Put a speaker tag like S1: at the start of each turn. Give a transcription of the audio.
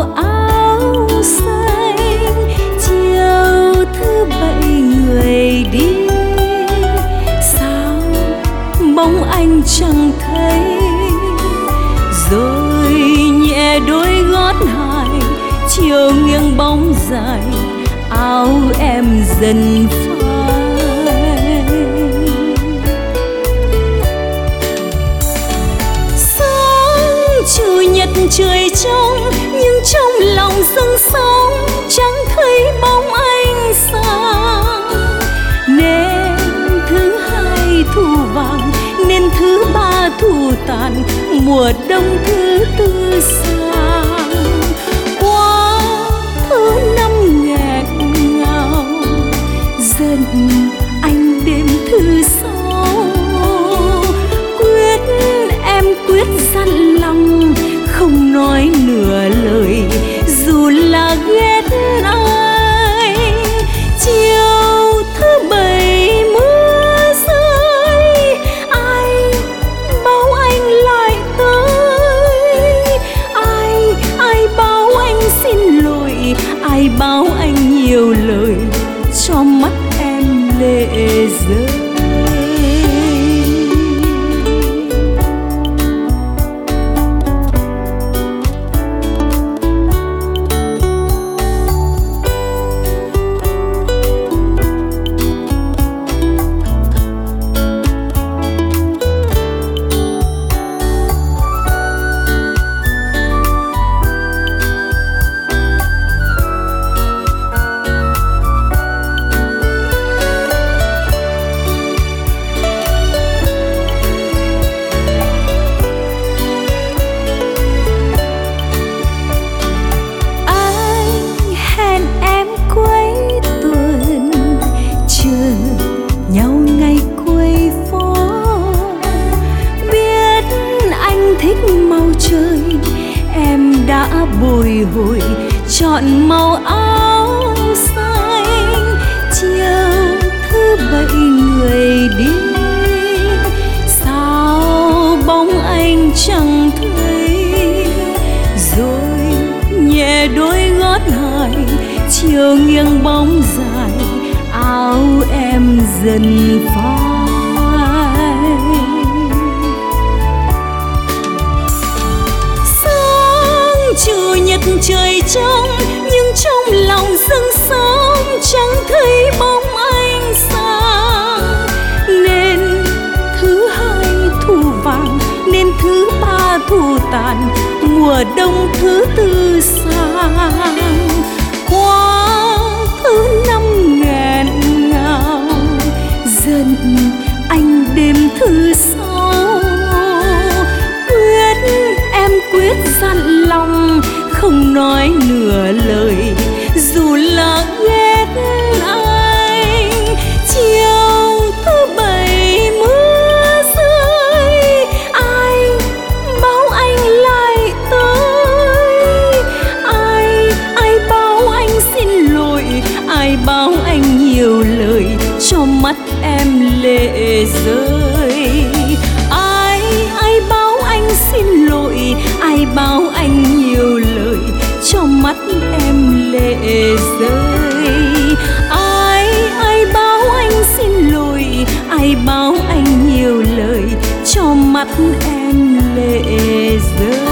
S1: áo xanh. Chiều thứ bảy người đi, sao bóng anh chẳng thấy. Rồi nhẹ đôi gót hài, chiều nghiêng bóng dài, áo em dần phai. Sáng chủ nhật trời trong, nhưng trong lòng dâng sóng chẳng thấy bóng anh sang. Nên thứ hai thu vàng, nên thứ ba thu tàn, mùa đông thứ tư sang. Qua thứ năm nghẹn ngào, dần anh đêm thứ sáu. Em quyết dặn lòng không nói nửa lời, dù là ghét ai. Chiều thứ bảy mưa rơi, ai bảo anh lại tới. Ai bảo anh xin lỗi, ai bảo anh nhiều lời, cho mắt em lệ rơi. Bồi hồi chọn màu áo xanh. Chiều thứ bảy người đi, sao bóng anh chẳng thấy. Rồi nhẹ đôi gót hài, chiều nghiêng bóng dài, áo em dần phai. Chủ nhật trời trong, nhưng trong lòng dâng sóng chẳng thấy bóng anh sang. Nên thứ hai thu vàng, nên thứ ba thu tàn, mùa đông thứ tư sang. Qua thứ năm nghẹn ngào, dần anh đêm thứ sáu. Em quyết dặn lòng không nói nửa lời, dù là ghét anh. Chiều thứ bảy mưa rơi, ai bảo anh lại tới. Ai bảo anh xin lỗi, ai bảo anh nhiều lời, cho mắt em lệ rơi. Ai bảo anh xin lỗi, ai bảo anh nhiều lời, cho mắt em lệ rơi. Ai bảo anh xin lỗi, ai bảo anh nhiều lời, cho mắt em lệ rơi.